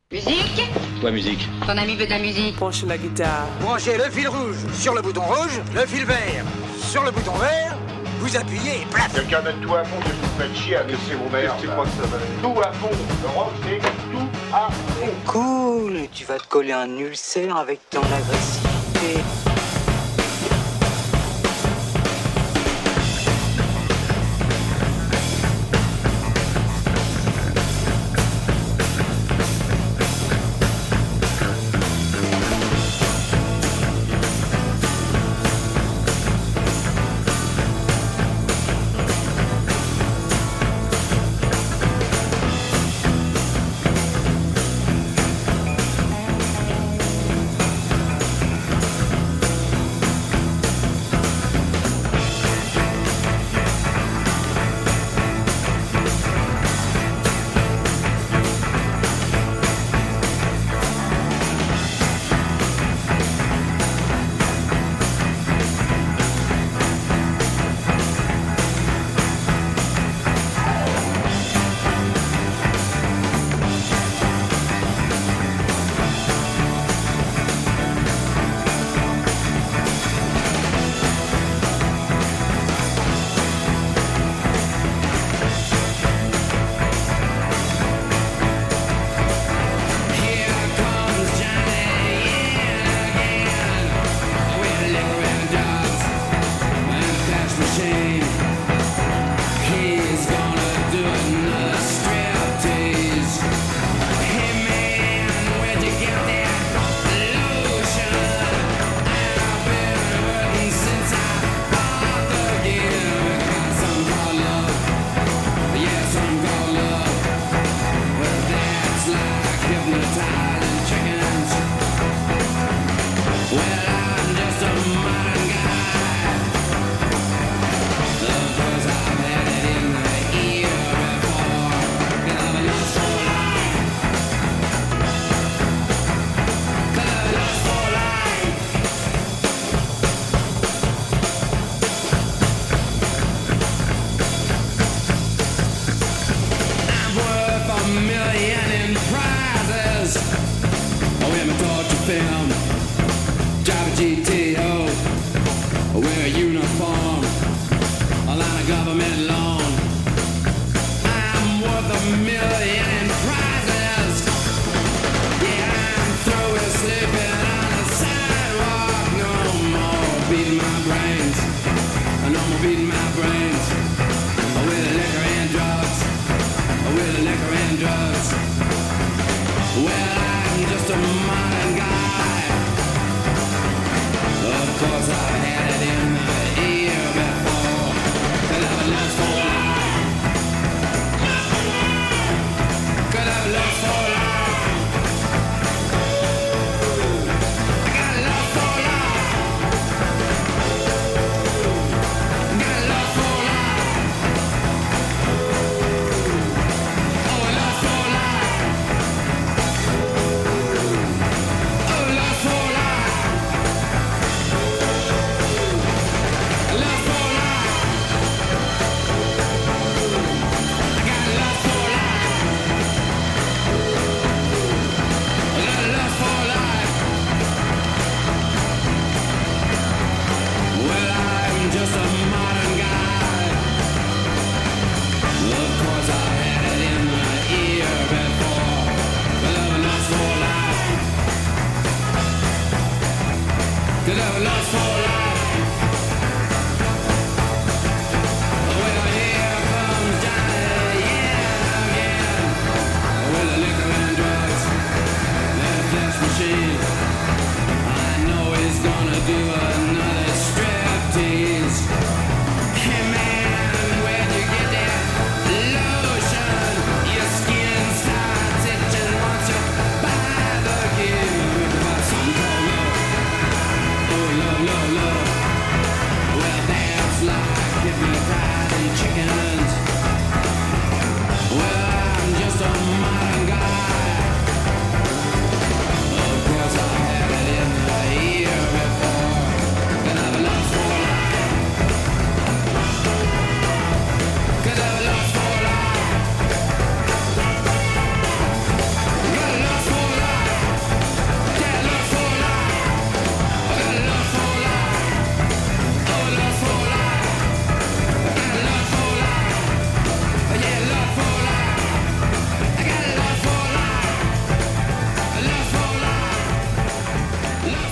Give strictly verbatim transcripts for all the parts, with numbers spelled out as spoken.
Musique. Quoi, musique? Ton ami veut de la musique. Branche la guitare. Branchez le fil rouge sur le bouton rouge, le fil vert sur le bouton vert, vous appuyez et plaf. Quelqu'un mettre tout à fond, que vous faites chier à laisser vos mères. C'est quoi que ça va? Tout à fond. Le rock, c'est tout à fond. Cool, tu vas te coller un ulcère avec ton agressivité.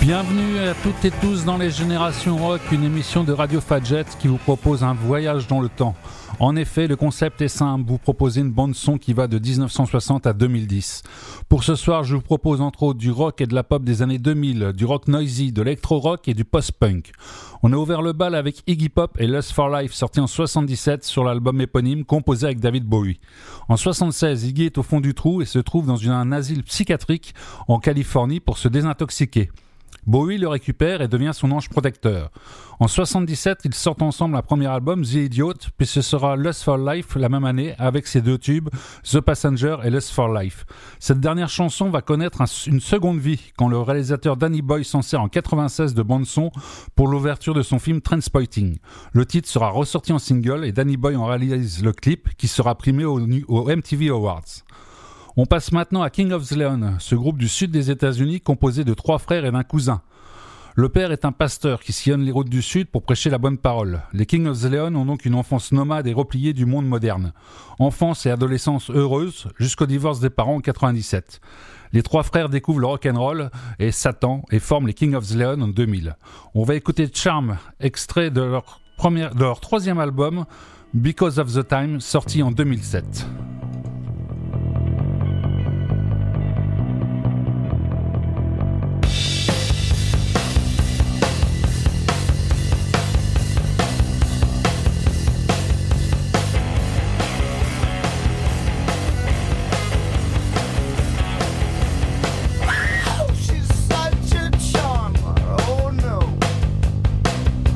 Bienvenue à toutes et tous dans les Générations Rock, une émission de Radio Fadjet qui vous propose un voyage dans le temps. En effet, le concept est simple, vous proposez une bande-son qui va de dix-neuf cent soixante à deux mille dix. Pour ce soir, je vous propose entre autres du rock et de la pop des années deux mille, du rock noisy, de l'électro-rock et du post-punk. On a ouvert le bal avec Iggy Pop et Lust for Life, sorti en soixante-dix-sept sur l'album éponyme composé avec David Bowie. En soixante-seize, Iggy est au fond du trou et se trouve dans une, un asile psychiatrique en Californie pour se désintoxiquer. Bowie le récupère et devient son ange protecteur. En soixante-dix-sept, ils sortent ensemble un premier album, The Idiot, puis ce sera Lust for Life la même année avec ses deux tubes, The Passenger et Lust for Life. Cette dernière chanson va connaître un, une seconde vie quand le réalisateur Danny Boy s'en sert en quatre-vingt-seize de bande-son pour l'ouverture de son film Trainspotting. Le titre sera ressorti en single et Danny Boy en réalise le clip qui sera primé au, au M T V Awards. On passe maintenant à King of the Leon, ce groupe du sud des États-Unis composé de trois frères et d'un cousin. Le père est un pasteur qui sillonne les routes du sud pour prêcher la bonne parole. Les King of the Leon ont donc une enfance nomade et repliée du monde moderne. Enfance et adolescence heureuse jusqu'au divorce des parents en quatre-vingt-dix-sept. Les trois frères découvrent le rock'n'roll et Satan et forment les King of the Leon en deux mille. On va écouter Charm, extrait de leur, première, de leur troisième album, Because of the Time, sorti en deux mille sept.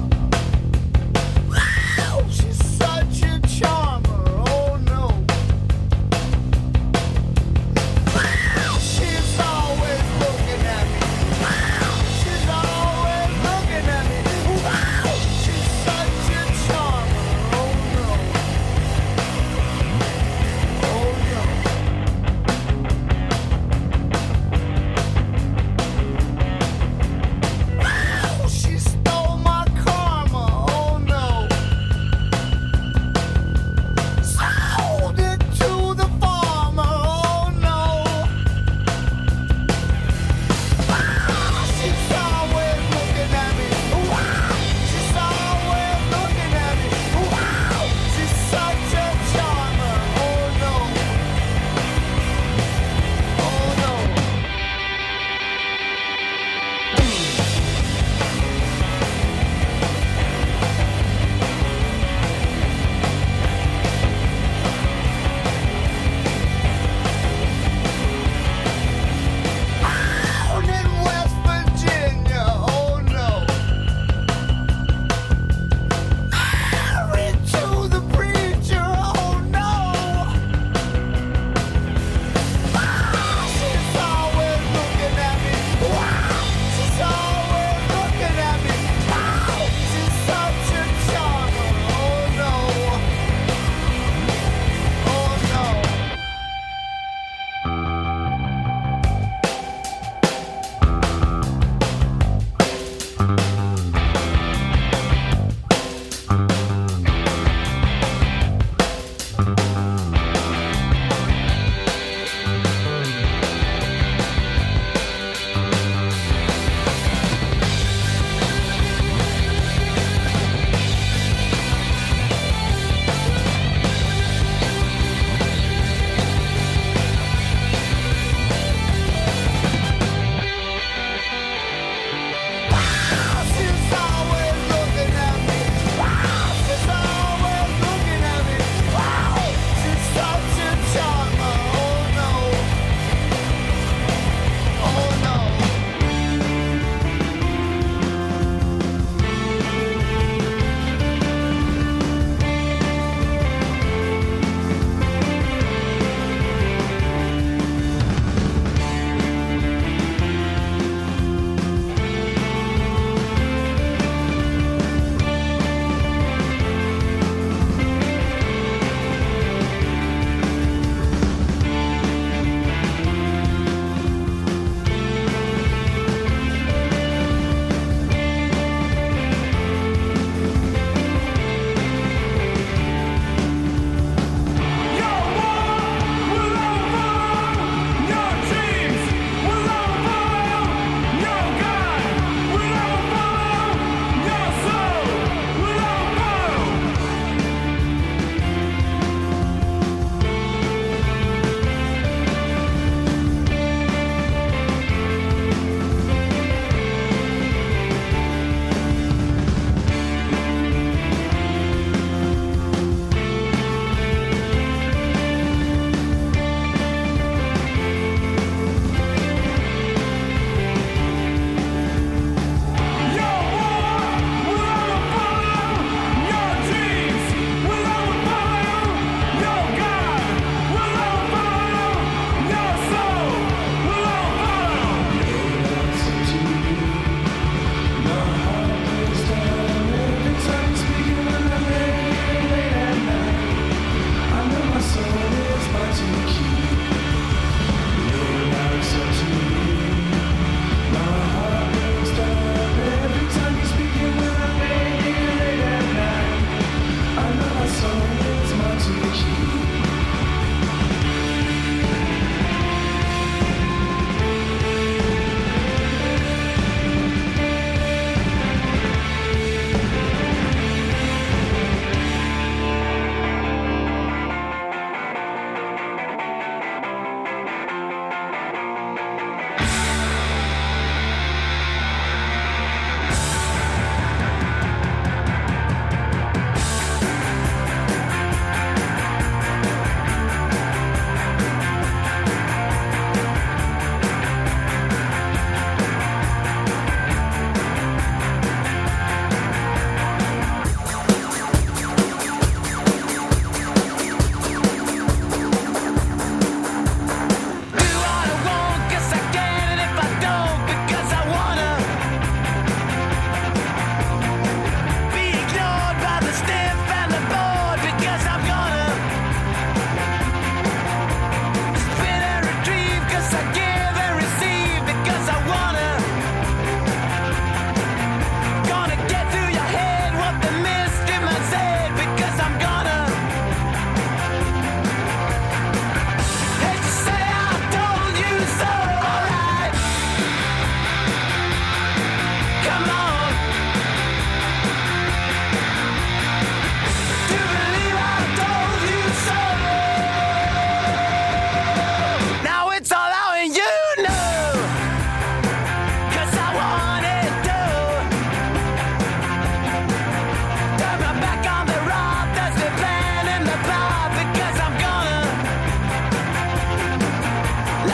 She's such a charmer, oh no.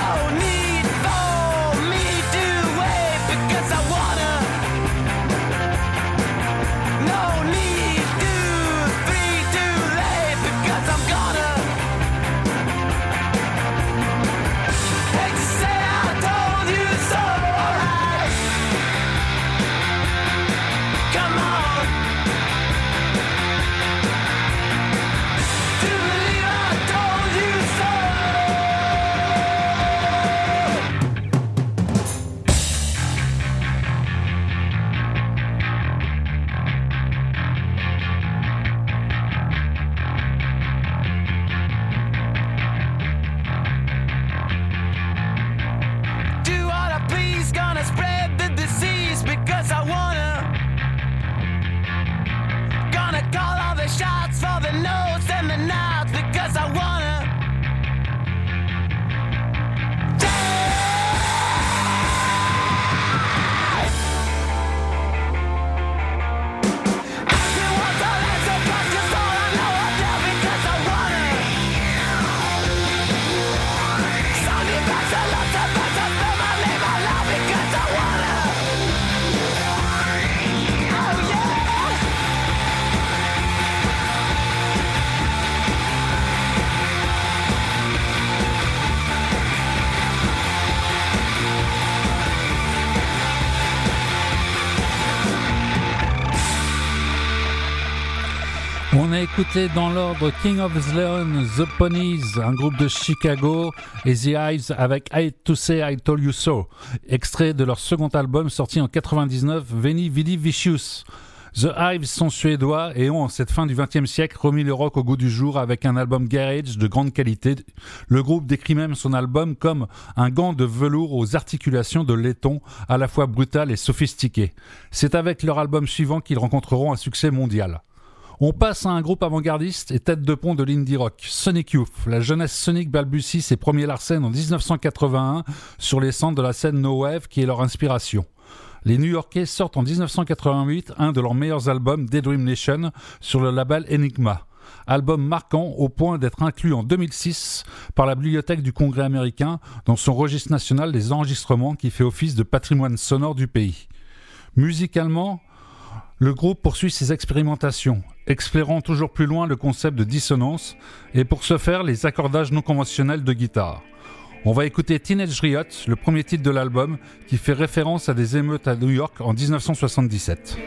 On a écouté dans l'ordre King of Leon, The Ponies, un groupe de Chicago, et The Hives avec I Hate to Say I Told You So, extrait de leur second album sorti en quatre-vingt-dix-neuf, Veni Vidi Vicious. The Hives sont suédois et ont, en cette fin du vingtième siècle, remis le rock au goût du jour avec un album garage de grande qualité. Le groupe décrit même son album comme un gant de velours aux articulations de laiton, à la fois brutal et sophistiqué. C'est avec leur album suivant qu'ils rencontreront un succès mondial. On passe à un groupe avant-gardiste et tête de pont de l'indie rock, Sonic Youth. La jeunesse Sonic balbutie ses premiers larcènes en dix-neuf cent quatre-vingt-un sur les cendres de la scène No Wave qui est leur inspiration. Les New-Yorkais sortent en dix-neuf cent quatre-vingt-huit un de leurs meilleurs albums, Daydream Nation, sur le label Enigma. Album marquant au point d'être inclus en deux mille six par la Bibliothèque du Congrès américain dans son registre national des enregistrements qui fait office de patrimoine sonore du pays. Musicalement, le groupe poursuit ses expérimentations, explorant toujours plus loin le concept de dissonance et pour ce faire les accordages non conventionnels de guitare. On va écouter Teenage Riot, le premier titre de l'album, qui fait référence à des émeutes à New York en dix-neuf cent soixante-dix-sept.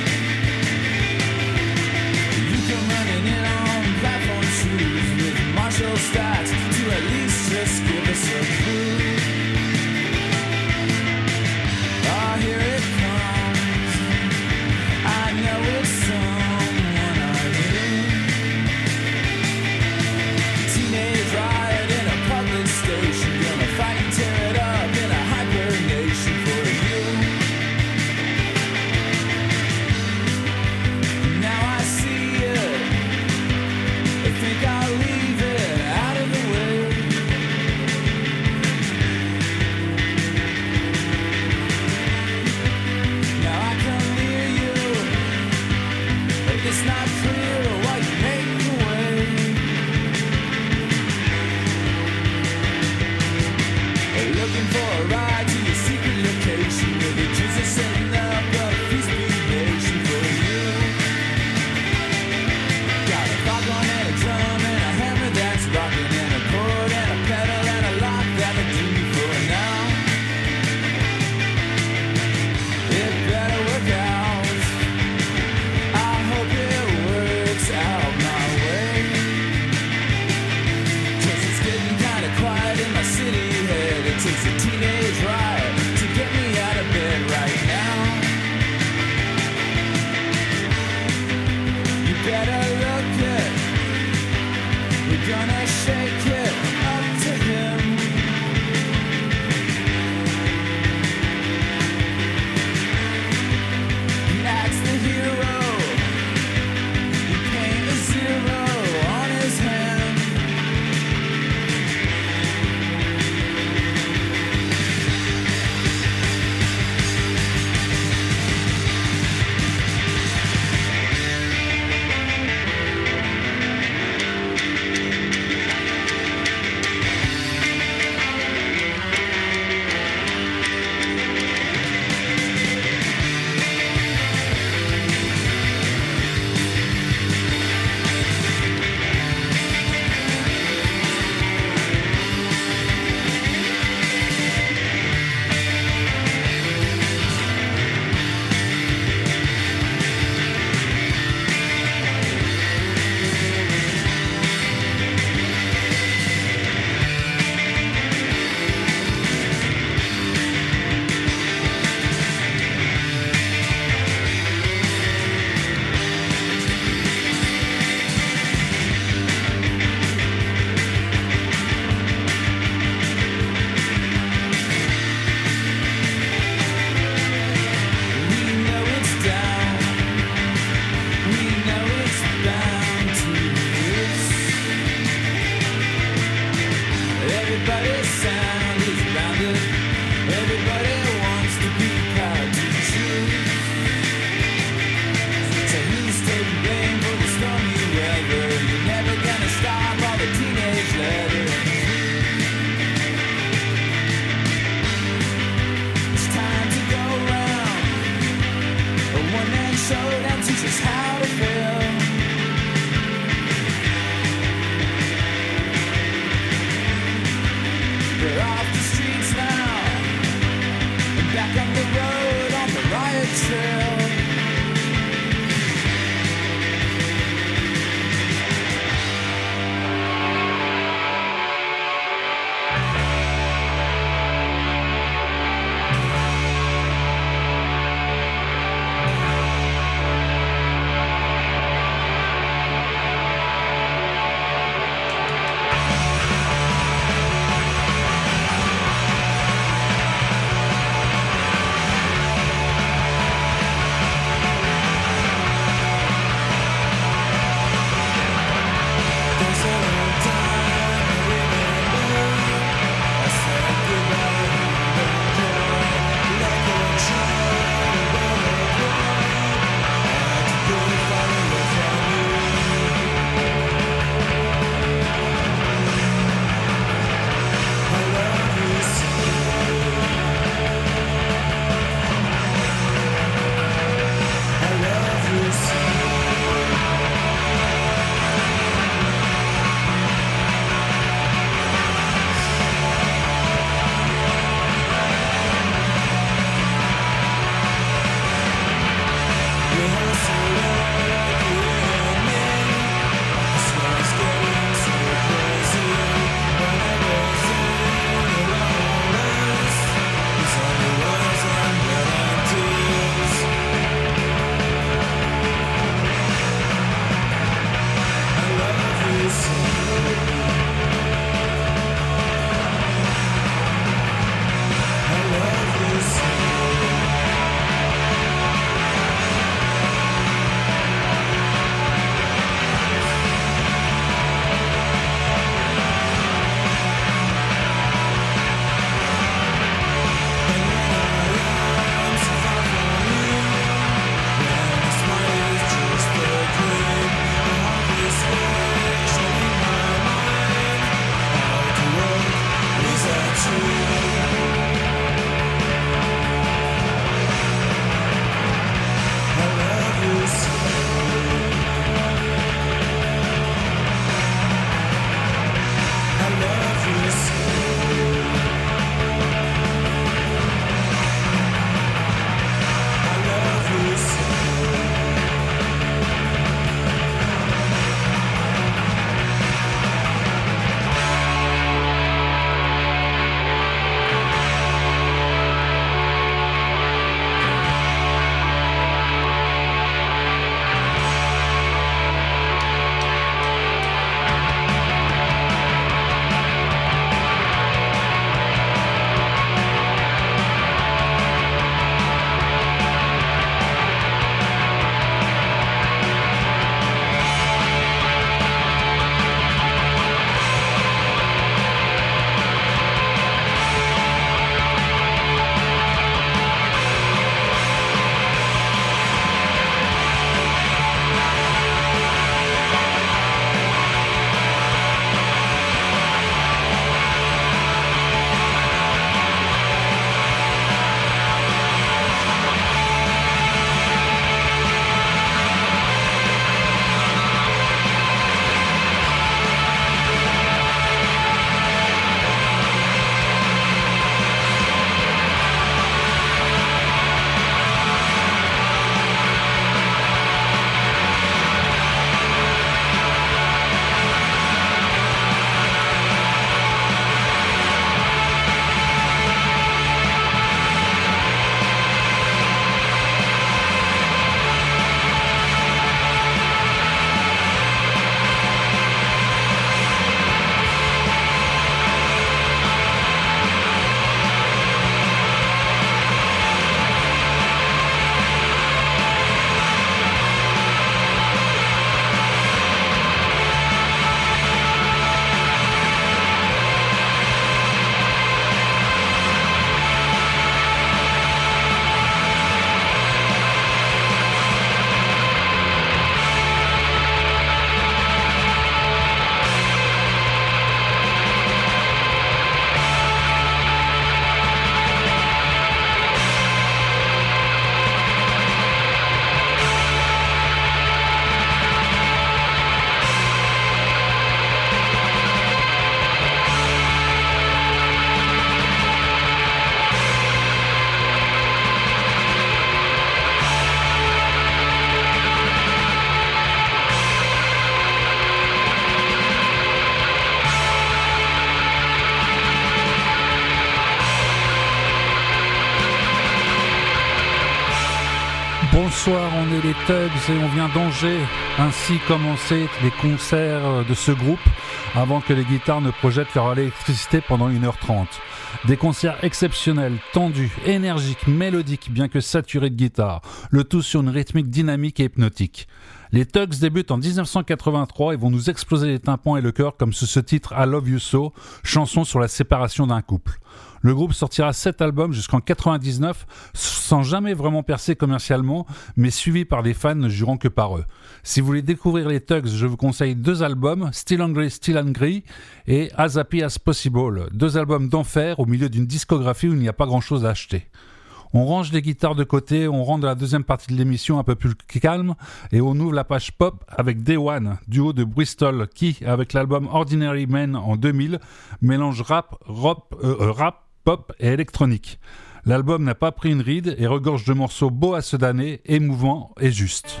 bonsoir, on est les Tugs et on vient d'Angers. Ainsi commençaient les concerts de ce groupe avant que les guitares ne projettent leur électricité pendant une heure trente. Des concerts exceptionnels, tendus, énergiques, mélodiques, bien que saturés de guitare, le tout sur une rythmique dynamique et hypnotique. Les Tugs débutent en dix-neuf cent quatre-vingt-trois et vont nous exploser les tympans et le cœur comme sur ce titre I Love You So, chanson sur la séparation d'un couple. Le groupe sortira sept albums jusqu'en quatre-vingt-dix-neuf sans jamais vraiment percer commercialement, mais suivi par des fans ne jurant que par eux. Si vous voulez découvrir les Tugs, je vous conseille deux albums, Still Hungry, Still Angry et As Happy As Possible, deux albums d'enfer au milieu d'une discographie où il n'y a pas grand-chose à acheter. On range les guitares de côté, on rentre dans la deuxième partie de l'émission un peu plus calme et on ouvre la page pop avec Day One, duo de Bristol qui, avec l'album Ordinary Men en deux mille, mélange rap, rap, euh, rap, pop et électronique. L'album n'a pas pris une ride et regorge de morceaux beaux à se damner, émouvants et justes.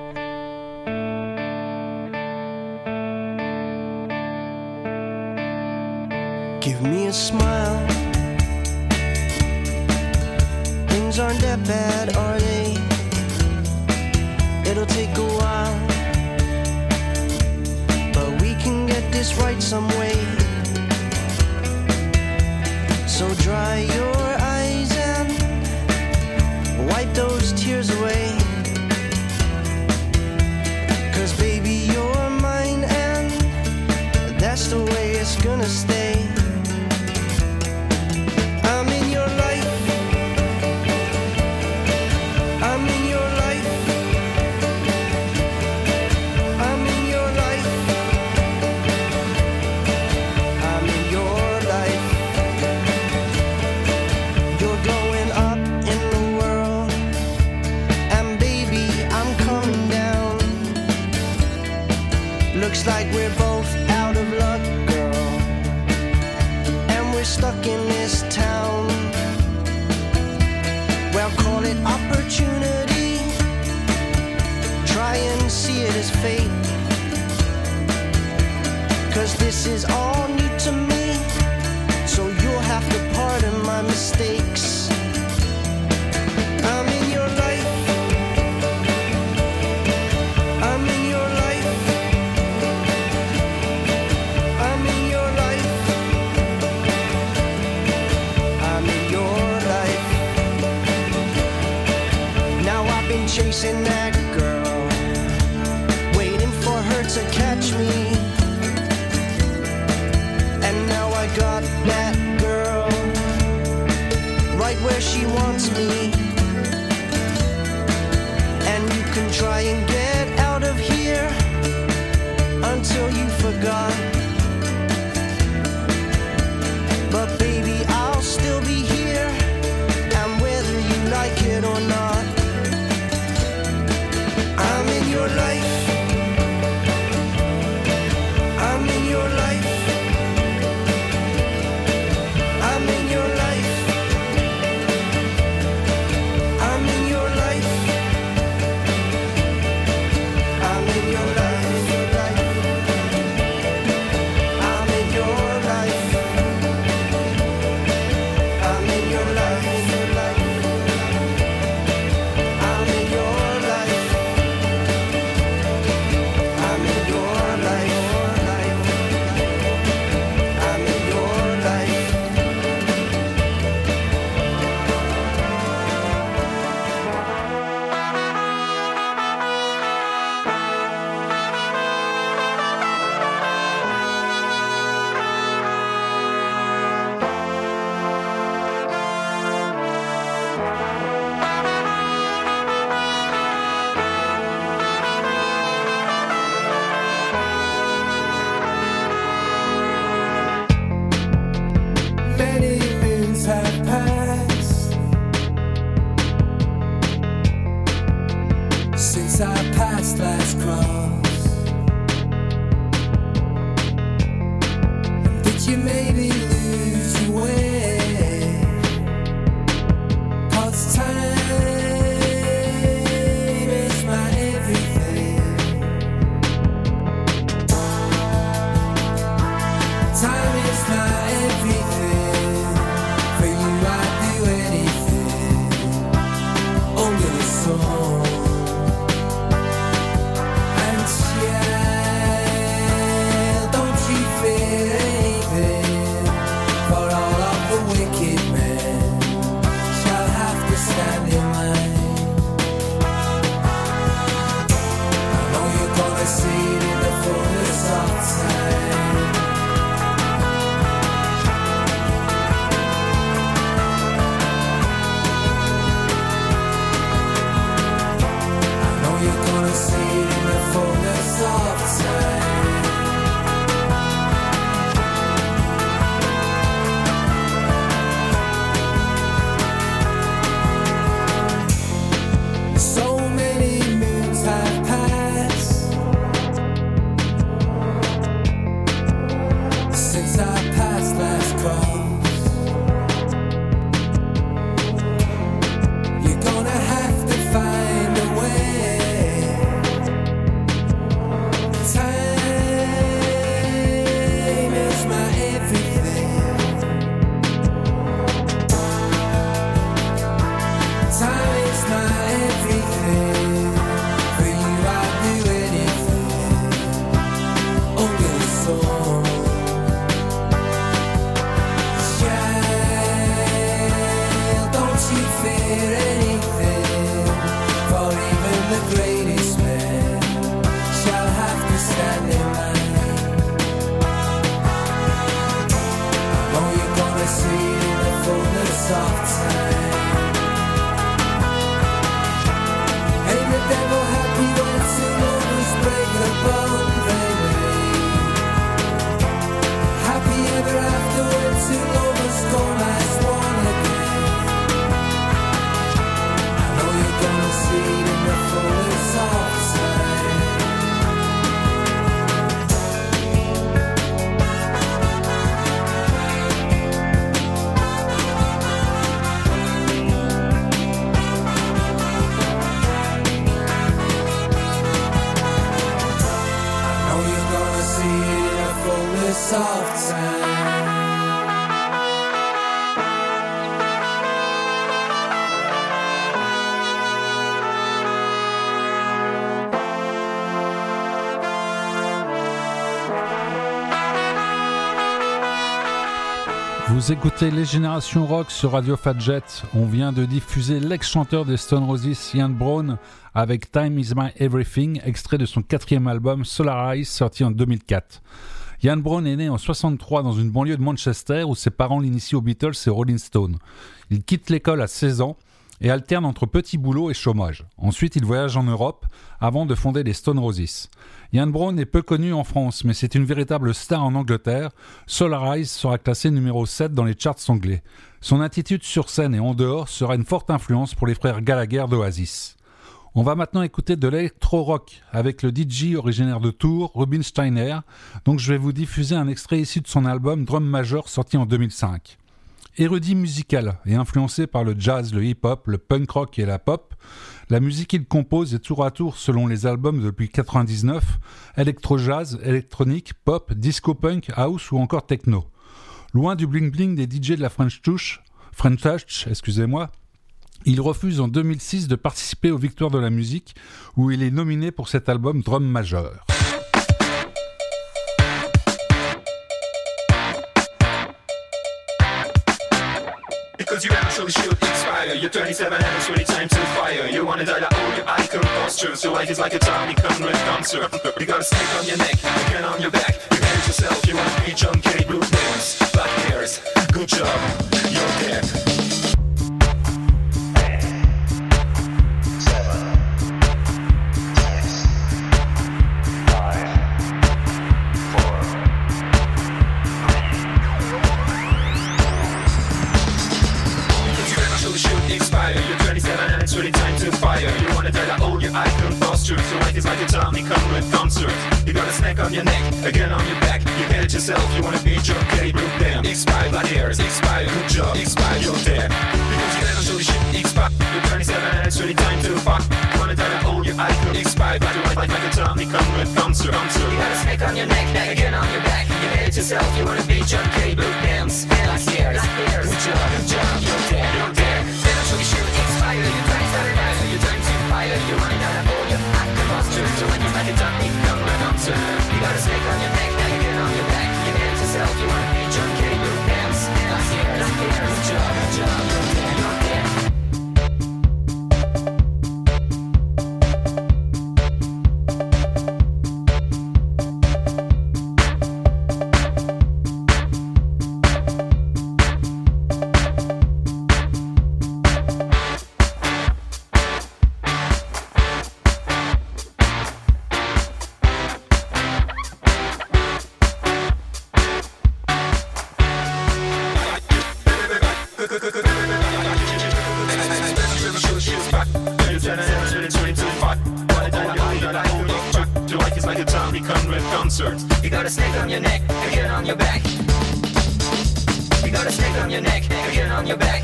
Give me a smile. Things aren't that bad, are they? It'll take a while, but we can get this right some way. So dry your eyes and wipe those tears away. 'Cause baby, you're mine and that's the way it's gonna stay. I'm in your life. I'm in your life. I'm in your life. I'm in your life. You're going up in the world, and baby, I'm coming down. Looks like we're both out of luck, girl, and we're stuck in this town. Well, call it opportunity, try and see it as fate. 'Cause this is all new to me, so you'll have to pardon my mistakes. I'm in your life. I'm in your life. I'm in your life. I'm in your life. Now I've been chasing that girl, waiting for her to catch me. And now I got that girl right where she wants me. And you can try and get out of here until you forgot. But baby, I'll still be here, and whether you like it or not, I'm in your life. I'm in your life. I'm in your life. I'm in your life. I'm in your life. I'm in your life. I'm in your life. I'm in your life. I'm in your life. I'm in your life. Many moons have passed since I passed last cross. Did you maybe lose your way? 'Cause time is my everything. Time is my everything. For you I'd do anything. Only a song. gonna see it in the fullness of time. I know you're gonna see it in the fullness of time. Vous écoutez Les Générations Rock sur Radio Fadjet. On vient de diffuser l'ex-chanteur des Stone Roses, Ian Brown, avec Time Is My Everything, extrait de son quatrième album Solarize, sorti en deux mille quatre. Ian Brown est né en soixante-trois dans une banlieue de Manchester où ses parents l'initient aux Beatles et Rolling Stones. Il quitte l'école à seize ans et alterne entre petits boulots et chômage. Ensuite, il voyage en Europe avant de fonder les Stone Roses. Ian Brown est peu connu en France, mais c'est une véritable star en Angleterre. Solarize sera classé numéro sept dans les charts anglais. Son attitude sur scène et en dehors sera une forte influence pour les frères Gallagher d'Oasis. On va maintenant écouter de l'électro-rock avec le D J originaire de Tours, Rubin Steiner. Donc je vais vous diffuser un extrait issu de son album Drum Major sorti en deux mille cinq. Érudit musical et influencé par le jazz, le hip-hop, le punk rock et la pop, la musique qu'il compose est tour à tour, selon les albums depuis quatre-vingt-dix-neuf, électro-jazz, électronique, pop, disco-punk, house ou encore techno. Loin du bling-bling des D J de la French Touch, French Touch, excusez-moi, il refuse en deux mille six de participer aux Victoires de la musique, où il est nominé pour cet album Drum Major. Because you actually should expire. You're twenty-seven and it's really time to fire. You wanna die like all your icon posture. So life is like a Tommy Conrad concert. You got a snake on your neck, again on your back. You hate yourself, you wanna be John Kerry, blue nails, black hairs. Good job, you're dead. It's really time to fire. You wanna die like all your icon posture. So life is like a Tommy Conrad concert. You got a snake on your neck, again on your back. You hate it yourself, you wanna be John Kerry, blue damn. Expired black hairs, expired, good job, expired, you're dead. Because you never show the shit expired. You're twenty-seven and it's really time to fuck. You wanna die like all your icon expired. Like life like a Tommy Conrad concert. You got a snake on your neck, again on your back. You hate it yourself, you wanna be John Kerry, blue damn. Black hairs, good job, good job, you're dead, you're dead. Never show the shit expired. You're twenty-seven and it's really time to fire. You wanna die like all your icon posture. So when you're like a Tommy Conrad concert. You got a snake on your neck, again on your back. You hate it yourself, you wanna be John Kerry, blue damn. Black hairs, good job, good job, you're dead, you're dead. come to a concert. You got a snake on your neck, and get on your back. You got a snake on your neck, and get on your back.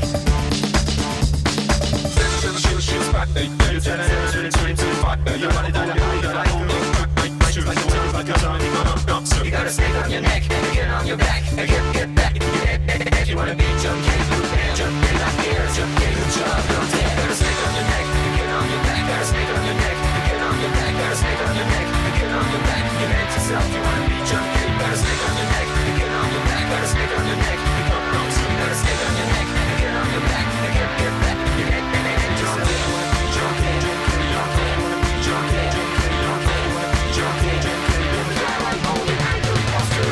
You turn it into an turn into a fight. You want it done, you want it done. Shoot like a wave, like a zombie, you got a concert. You got a snake on your neck, and get on your back. And get, get back. If you wanna be jump, get blue band, jump, get like ears, jump, get good job, don't dare. Got a snake on your neck, and get on your back. Got a snake on your neck, and get on your back. Got a snake on your neck, and get on your back. You meant yourself, you wanna be jump, get. Got a snake on your neck, and get on your back. Got a snake on your neck, and come on, so you got a snake on your neck, and get on your back. And get, get back. You meant, you meant yourself, you wanna be jump, get, jump, get, jump, get, wanna be jump, get, jump, get, jump, get, wanna be jump, get, jump, get, jump, get, like holy anger, monster.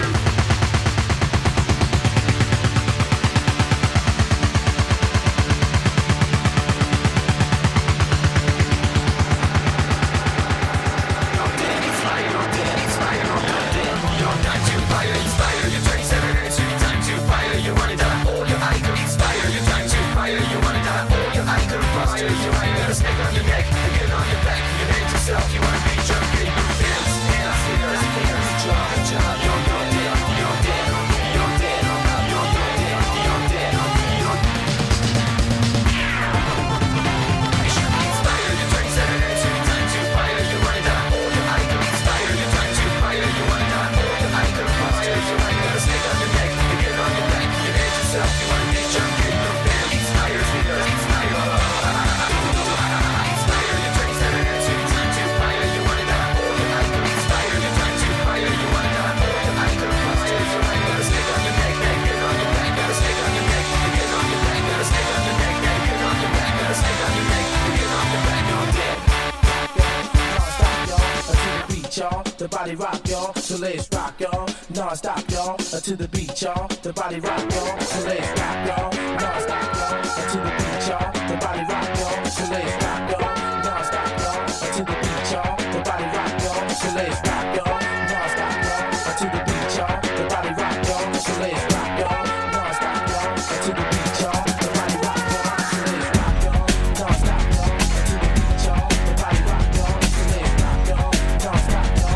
The body rock, y'all, so let's rock, y'all. Non-stop, y'all, to the beat, y'all. The body rock, y'all, so let's rock, y'all. Non-stop, y'all, to the beat, y'all. The body rock, y'all, so let's rock, y'all. Non-stop, y'all, to the beat, y'all. The body rock, y'all, so let's rock, y'all. Non-stop, y'all, to the beat, y'all. The body rock, y'all, so let's rock, y'all. Non-stop, y'all, to the beat, y'all. The body rock, y'all, so let's rock, y'all. Non-stop, y'all, to the beat, y'all. The body rock, y'all, so let's rock, y'all. Non-stop, y'all.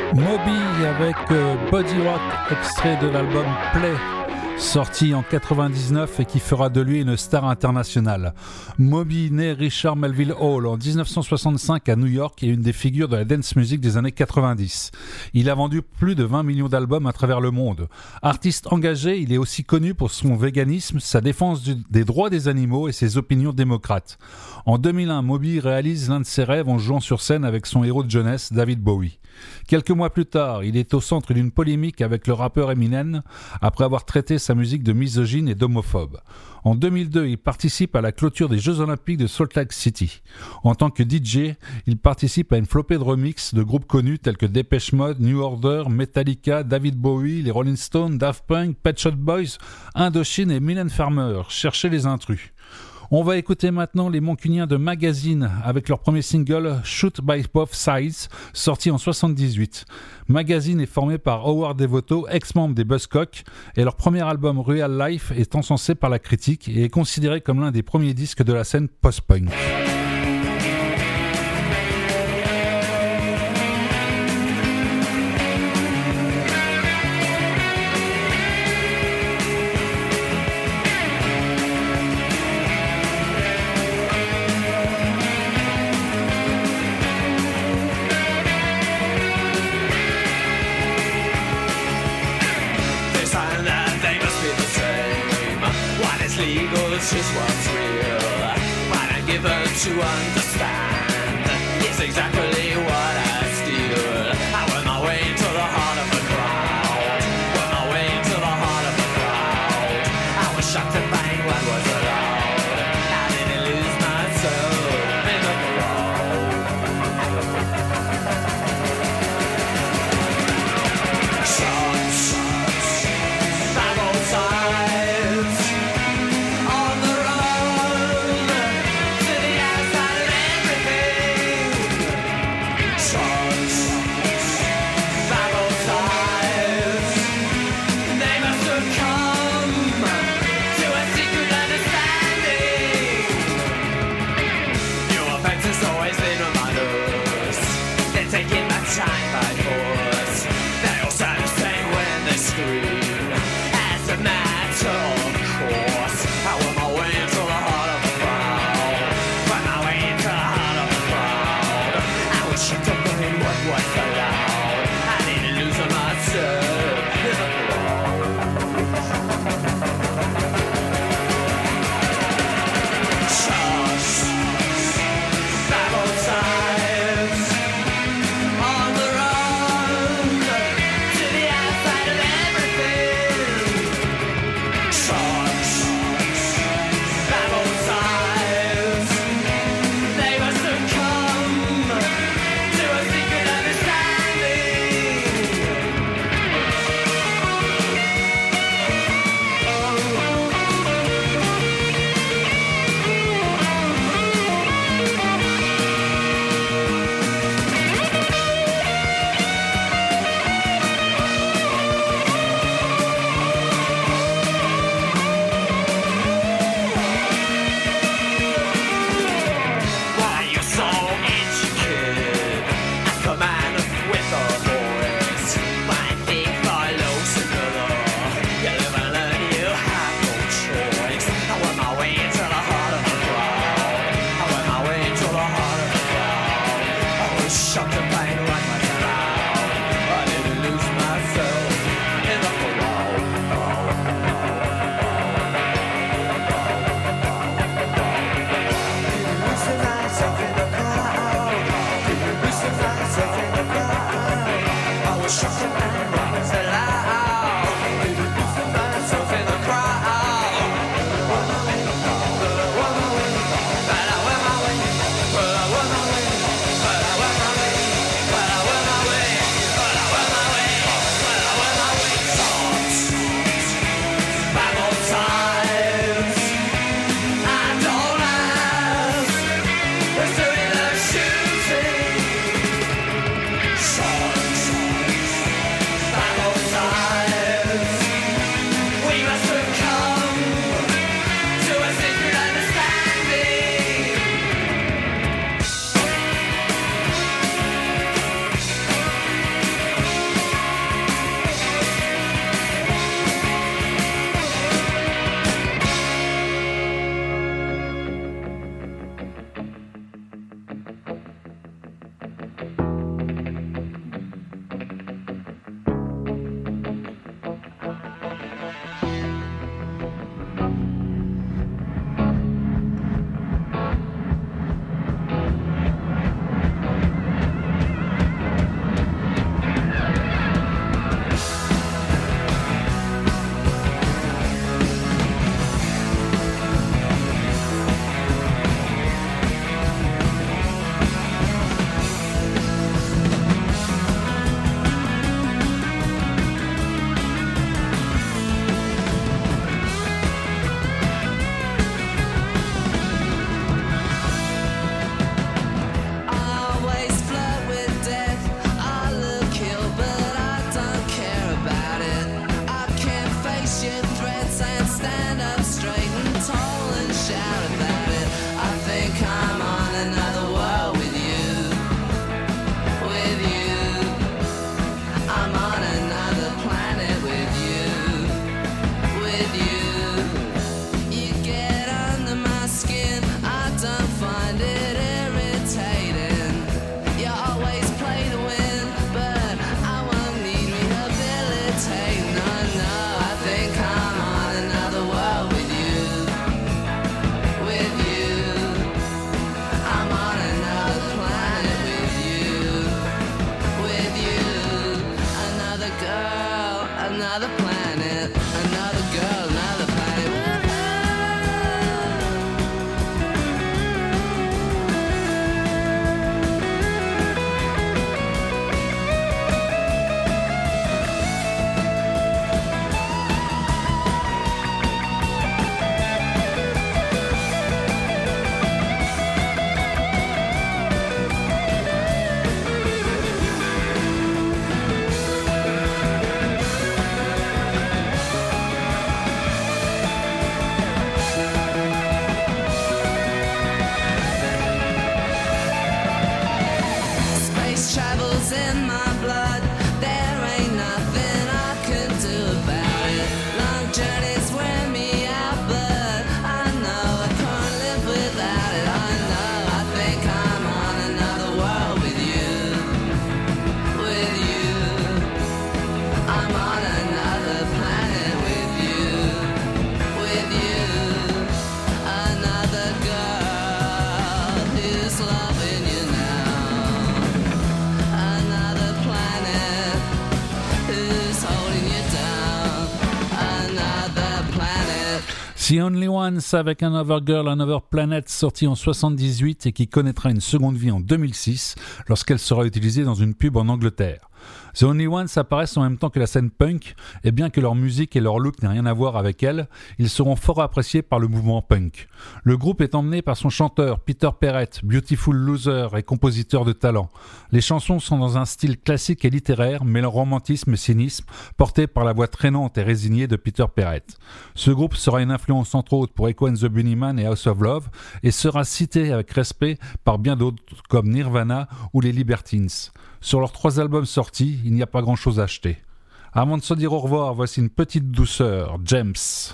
Moby avec euh, Body Rock, extrait de l'album Play, sorti en quatre-vingt-dix-neuf et qui fera de lui une star internationale. Moby, né Richard Melville Hall en dix-neuf cent soixante-cinq à New York, est une des figures de la dance music des années quatre-vingt-dix. Il a vendu plus de vingt millions d'albums à travers le monde. Artiste engagé, il est aussi connu pour son véganisme, sa défense du, des droits des animaux et ses opinions démocrates. En deux mille un, Moby réalise l'un de ses rêves en jouant sur scène avec son héros de jeunesse, David Bowie. Quelques mois plus tard, il est au centre d'une polémique avec le rappeur Eminem après avoir traité sa musique de misogyne et d'homophobe. En deux mille deux, il participe à la clôture des Jeux Olympiques de Salt Lake City. En tant que D J, il participe à une flopée de remixes de groupes connus tels que Depeche Mode, New Order, Metallica, David Bowie, les Rolling Stones, Daft Punk, Pet Shop Boys, Indochine et Mylène Farmer. Cherchez les intrus. On va écouter maintenant les Mancuniens de Magazine avec leur premier single Shoot by Both Sides, sorti en soixante-dix-huit. Magazine est formé par Howard Devoto, ex-membre des Buzzcocks, et leur premier album Real Life est encensé par la critique et est considéré comme l'un des premiers disques de la scène post-punk. It's just what's real. What I'm given to understand is exactly what I steal. I went my way into the heart of the crowd. Went my way into the heart of the crowd. I was shocked to find what was allowed. I didn't lose myself in the crowd. Shots, by both sides. Babble The Only Ones avec Another Girl, Another Planet, sorti en soixante-dix-huit et qui connaîtra une seconde vie en deux mille six lorsqu'elle sera utilisée dans une pub en Angleterre. The Only Ones apparaissent en même temps que la scène punk, et bien que leur musique et leur look n'aient rien à voir avec elle, ils seront fort appréciés par le mouvement punk. Le groupe est emmené par son chanteur Peter Perrett, Beautiful Loser et compositeur de talent. Les chansons sont dans un style classique et littéraire, mêlant romantisme et cynisme, porté par la voix traînante et résignée de Peter Perrett. Ce groupe sera une influence entre autres pour Echo and the Bunnymen et House of Love, et sera cité avec respect par bien d'autres comme Nirvana ou les Libertines. Sur leurs trois albums sortis, il n'y a pas grand-chose à acheter. Avant de se dire au revoir, voici une petite douceur, James.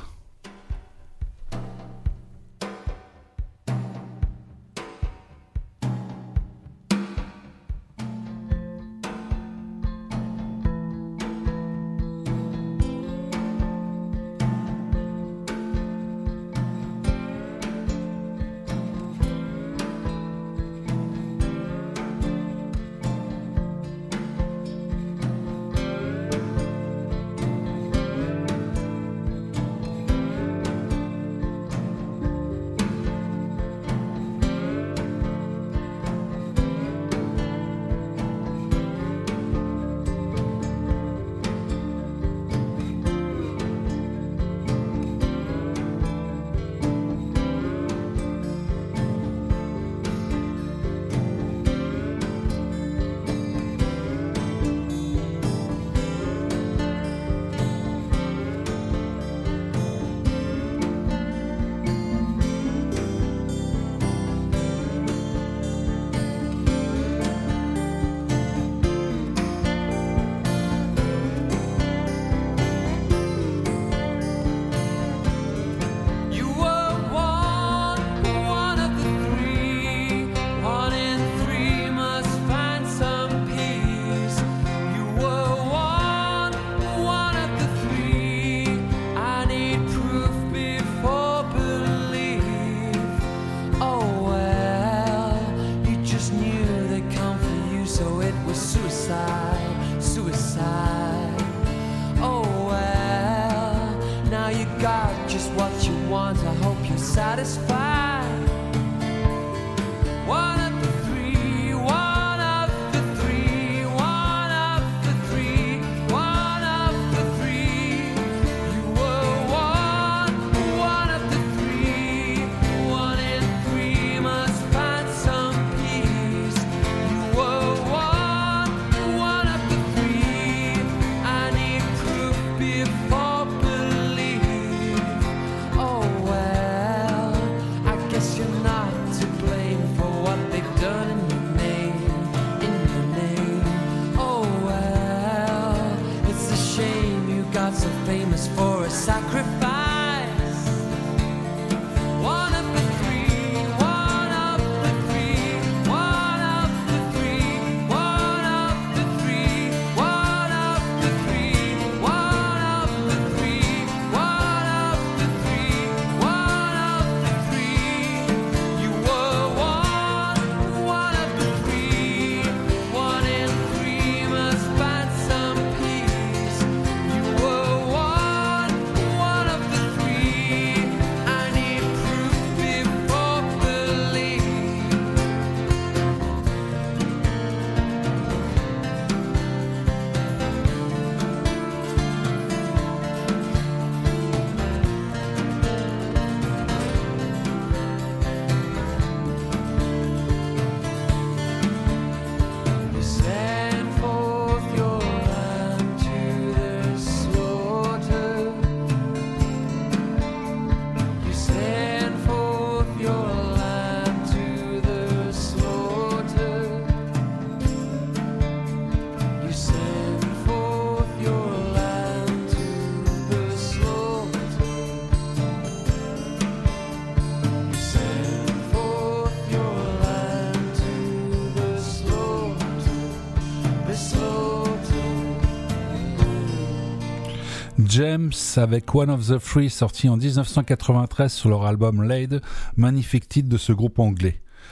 James avec One of the Three, sorti en dix-neuf cent quatre-vingt-treize sur leur album Laid, magnifique titre de ce groupe anglais.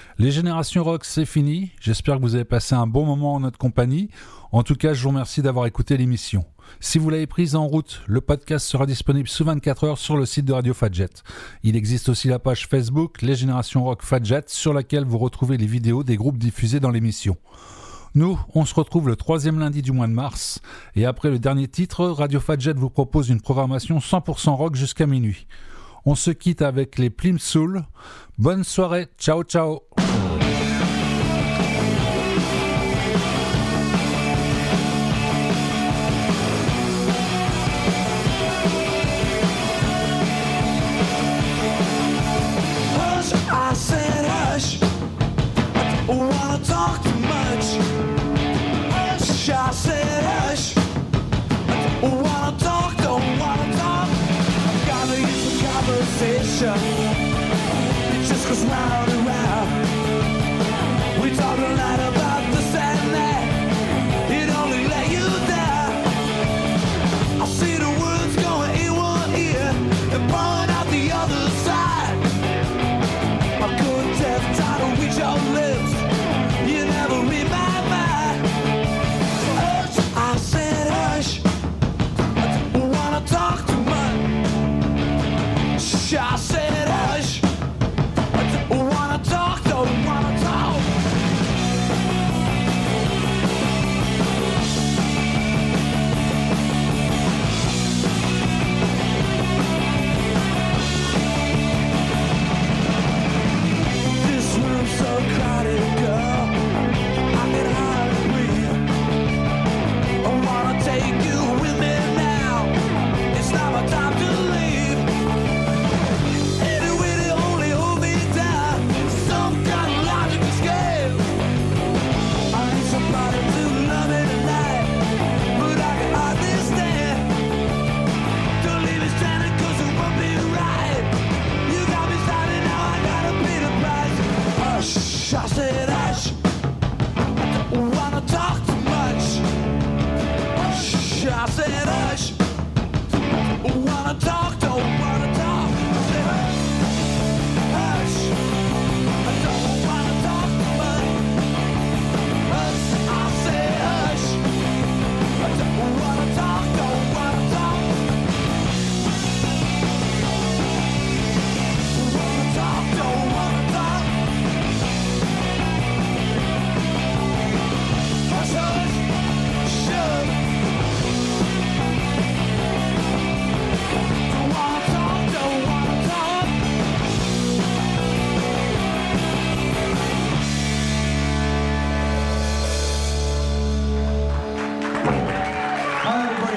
Les Générations Rock, c'est fini. J'espère que vous avez passé un bon moment en notre compagnie. En tout cas, je vous remercie d'avoir écouté l'émission. Si vous l'avez prise en route, le podcast sera disponible sous vingt-quatre heures sur le site de Radio Fadjet. Il existe aussi la page Facebook Les Générations Rock Fadjet sur laquelle vous retrouvez les vidéos des groupes diffusés dans l'émission. Nous, on se retrouve le troisième lundi du mois de mars. Et après le dernier titre, Radio Fadjet vous propose une programmation cent pour cent rock jusqu'à minuit. On se quitte avec les Plimsoul. Bonne soirée, ciao ciao. I said hush, I don't wanna talk too much. Hush, I said hush, I don't wanna talk, don't wanna talk. I'm gonna use the conversation, it just goes round and round. We talk a lot about this and that, it only let you down. I see the words going in one ear and blowing out the other side. My good death title reach your lips, you never read my mind. Hush, I said hush, I don't wanna talk too much. Shh, I said hush, I don't wanna talk, don't wanna talk. This room's so crowded, girl, I can hardly breathe. I wanna take you with me now, it's not my time to leave. Anyway, they only hold me down, some kind of logical scale. I need somebody to love me tonight, but I can hardly stand. Don't leave me standing cause it won't be right. You got me started, now I gotta pay the price. Hush, I said hush, I don't wanna talk too much. Hush, I said hush, I don't wanna talk, don't